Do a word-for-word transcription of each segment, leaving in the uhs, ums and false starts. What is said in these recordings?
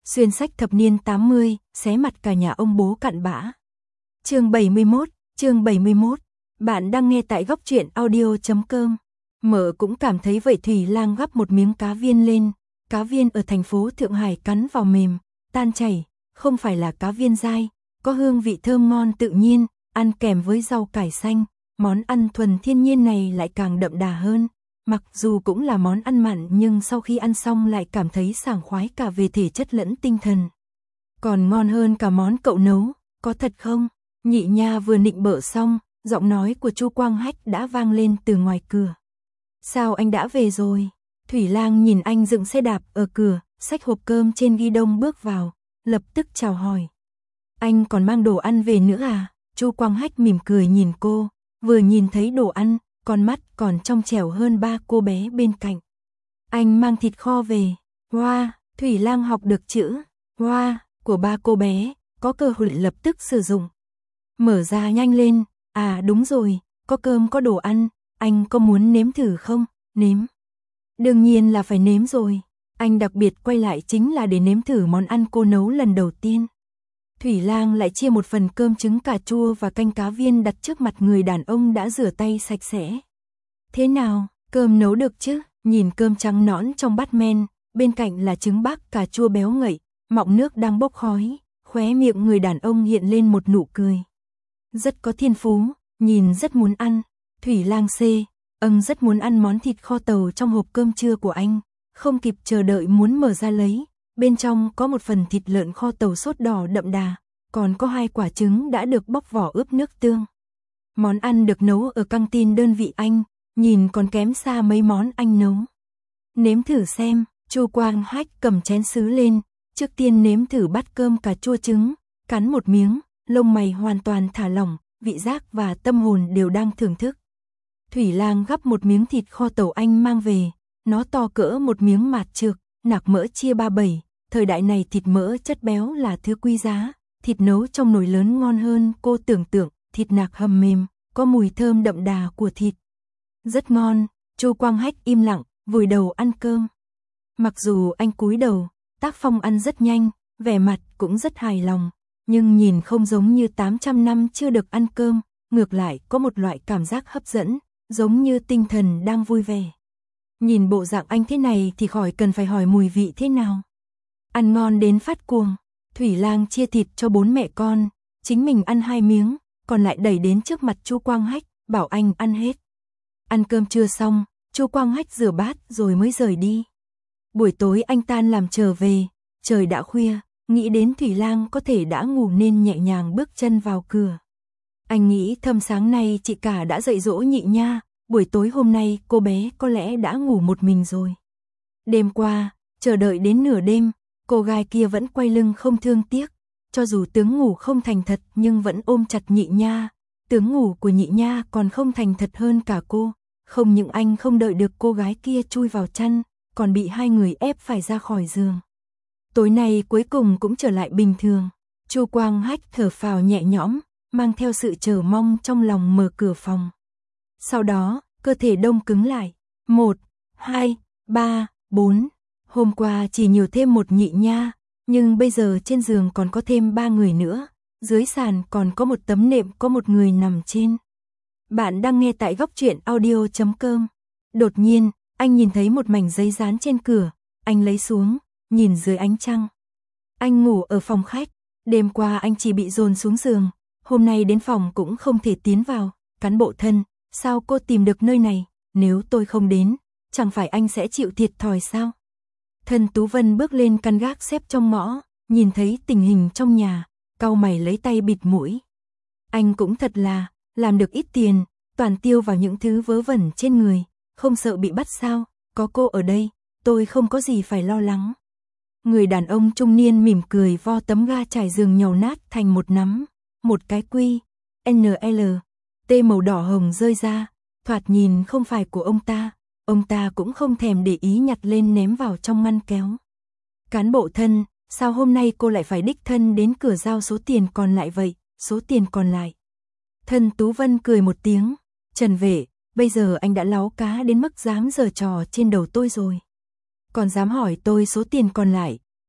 Xuyên sách thập niên tám mươi, xé mặt cả nhà ông bố cặn bã. Chương bảy mươi mốt, chương bảy mươi mốt. Bạn đang nghe tại góc truyện audio chấm com. Mợ cũng cảm thấy vậy. Thủy Lang gắp một miếng cá viên lên. Cá viên ở thành phố Thượng Hải cắn vào mềm, tan chảy, không phải là cá viên dai, có hương vị thơm ngon tự nhiên, ăn kèm với rau cải xanh. Món ăn thuần thiên nhiên này lại càng đậm đà hơn. Mặc dù cũng là món ăn mặn nhưng sau khi ăn xong lại cảm thấy sảng khoái cả về thể chất lẫn tinh thần. Còn ngon hơn cả món cậu nấu, có thật không? Nhị nha vừa nịnh bợ xong, giọng nói của Chu Quang Hách đã vang lên từ ngoài cửa. Sao anh đã về rồi? Thủy Lang nhìn anh dựng xe đạp ở cửa, xách hộp cơm trên ghi đông bước vào, lập tức chào hỏi. Anh còn mang đồ ăn về nữa à? Chu Quang Hách mỉm cười nhìn cô, vừa nhìn thấy đồ ăn, con mắt còn trong trẻo hơn ba cô bé bên cạnh. Anh mang thịt kho về. Wow, Thủy Lang học được chữ wow của ba cô bé, có cơ hội lập tức sử dụng. Mở ra nhanh lên. À đúng rồi, có cơm có đồ ăn, anh có muốn nếm thử không? Nếm. Đương nhiên là phải nếm rồi. Anh đặc biệt quay lại chính là để nếm thử món ăn cô nấu lần đầu tiên. Thủy Lang lại chia một phần cơm trứng cà chua và canh cá viên đặt trước mặt người đàn ông đã rửa tay sạch sẽ. Thế nào, cơm nấu được chứ? Nhìn cơm trắng nõn trong bát men, bên cạnh là trứng bác cà chua béo ngậy, mọng nước đang bốc khói, khóe miệng người đàn ông hiện lên một nụ cười. Rất có thiên phú, nhìn rất muốn ăn. Thủy Lang C, âng rất muốn ăn món thịt kho tàu trong hộp cơm trưa của anh, không kịp chờ đợi muốn mở ra lấy. Bên trong có một phần thịt lợn kho tàu sốt đỏ đậm đà, còn có hai quả trứng đã được bóc vỏ ướp nước tương. Món ăn được nấu ở căng tin đơn vị anh, nhìn còn kém xa mấy món anh nấu. Nếm thử xem. Chu Quang Hách cầm chén sứ lên, trước tiên nếm thử bát cơm cà chua trứng, cắn một miếng, lông mày hoàn toàn thả lỏng, vị giác và tâm hồn đều đang thưởng thức. Thủy Lang gắp một miếng thịt kho tàu anh mang về, nó to cỡ một miếng mạt trược, nạc mỡ chia ba bảy. Thời đại này thịt mỡ chất béo là thứ quý giá, thịt nấu trong nồi lớn ngon hơn. Cô tưởng tượng, thịt nạc hầm mềm, có mùi thơm đậm đà của thịt. Rất ngon. Chu Quang Hách im lặng, vùi đầu ăn cơm. Mặc dù anh cúi đầu, tác phong ăn rất nhanh, vẻ mặt cũng rất hài lòng, nhưng nhìn không giống như tám trăm năm chưa được ăn cơm, ngược lại có một loại cảm giác hấp dẫn, giống như tinh thần đang vui vẻ. Nhìn bộ dạng anh thế này thì khỏi cần phải hỏi mùi vị thế nào. Ăn ngon đến phát cuồng. Thủy Lang chia thịt cho bốn mẹ con, chính mình ăn hai miếng, còn lại đẩy đến trước mặt Chu Quang Hách, bảo anh ăn hết. Ăn cơm trưa xong, Chu Quang Hách rửa bát rồi mới rời đi. Buổi tối anh tan làm trở về, trời đã khuya, nghĩ đến Thủy Lang có thể đã ngủ nên nhẹ nhàng bước chân vào cửa. Anh nghĩ thầm sáng nay chị cả đã dạy dỗ nhị nha, buổi tối hôm nay cô bé có lẽ đã ngủ một mình rồi. Đêm qua, chờ đợi đến nửa đêm, cô gái kia vẫn quay lưng không thương tiếc, cho dù tướng ngủ không thành thật nhưng vẫn ôm chặt nhị nha. Tướng ngủ của nhị nha còn không thành thật hơn cả cô, không những anh không đợi được cô gái kia chui vào chăn, còn bị hai người ép phải ra khỏi giường. Tối nay cuối cùng cũng trở lại bình thường. Chu Quang Hách thở phào nhẹ nhõm, mang theo sự chờ mong trong lòng mở cửa phòng. Sau đó, cơ thể đông cứng lại. Một, hai, ba, bốn. Hôm qua chỉ nhiều thêm một nhị nha, nhưng bây giờ trên giường còn có thêm ba người nữa. Dưới sàn còn có một tấm nệm có một người nằm trên. Bạn đang nghe tại góc truyện audio chấm com. Đột nhiên, anh nhìn thấy một mảnh giấy dán trên cửa. Anh lấy xuống, nhìn dưới ánh trăng. Anh ngủ ở phòng khách. Đêm qua anh chỉ bị dồn xuống giường. Hôm nay đến phòng cũng không thể tiến vào. Cán bộ thân, sao cô tìm được nơi này? Nếu tôi không đến, chẳng phải anh sẽ chịu thiệt thòi sao? Thân Tú Vân bước lên căn gác xếp trong ngõ, nhìn thấy tình hình trong nhà, cau mày lấy tay bịt mũi. Anh cũng thật là, làm được ít tiền, toàn tiêu vào những thứ vớ vẩn trên người, không sợ bị bắt sao? Có cô ở đây, tôi không có gì phải lo lắng. Người đàn ông trung niên mỉm cười vo tấm ga trải giường nhàu nát thành một nắm, một cái quy, en lờ, T màu đỏ hồng rơi ra, thoạt nhìn không phải của ông ta, ông ta cũng không thèm để ý nhặt lên ném vào trong ngăn kéo. Cán bộ thân, sao hôm nay cô lại phải đích thân đến cửa giao số tiền còn lại vậy? Số tiền còn lại. Thân Tú Vân cười một tiếng, Trần Vệ, bây giờ anh đã láu cá đến mức dám giở trò trên đầu tôi rồi. Còn dám hỏi tôi số tiền còn lại,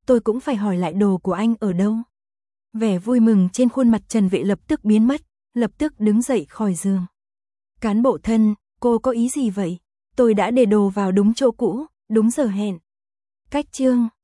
tôi cũng phải hỏi lại đồ của anh ở đâu. Vẻ vui mừng trên khuôn mặt Trần Vệ lập tức biến mất, lập tức đứng dậy khỏi giường. Cán bộ thân, cô có ý gì vậy? Tôi đã để đồ vào đúng chỗ cũ, đúng giờ hẹn. Cách chương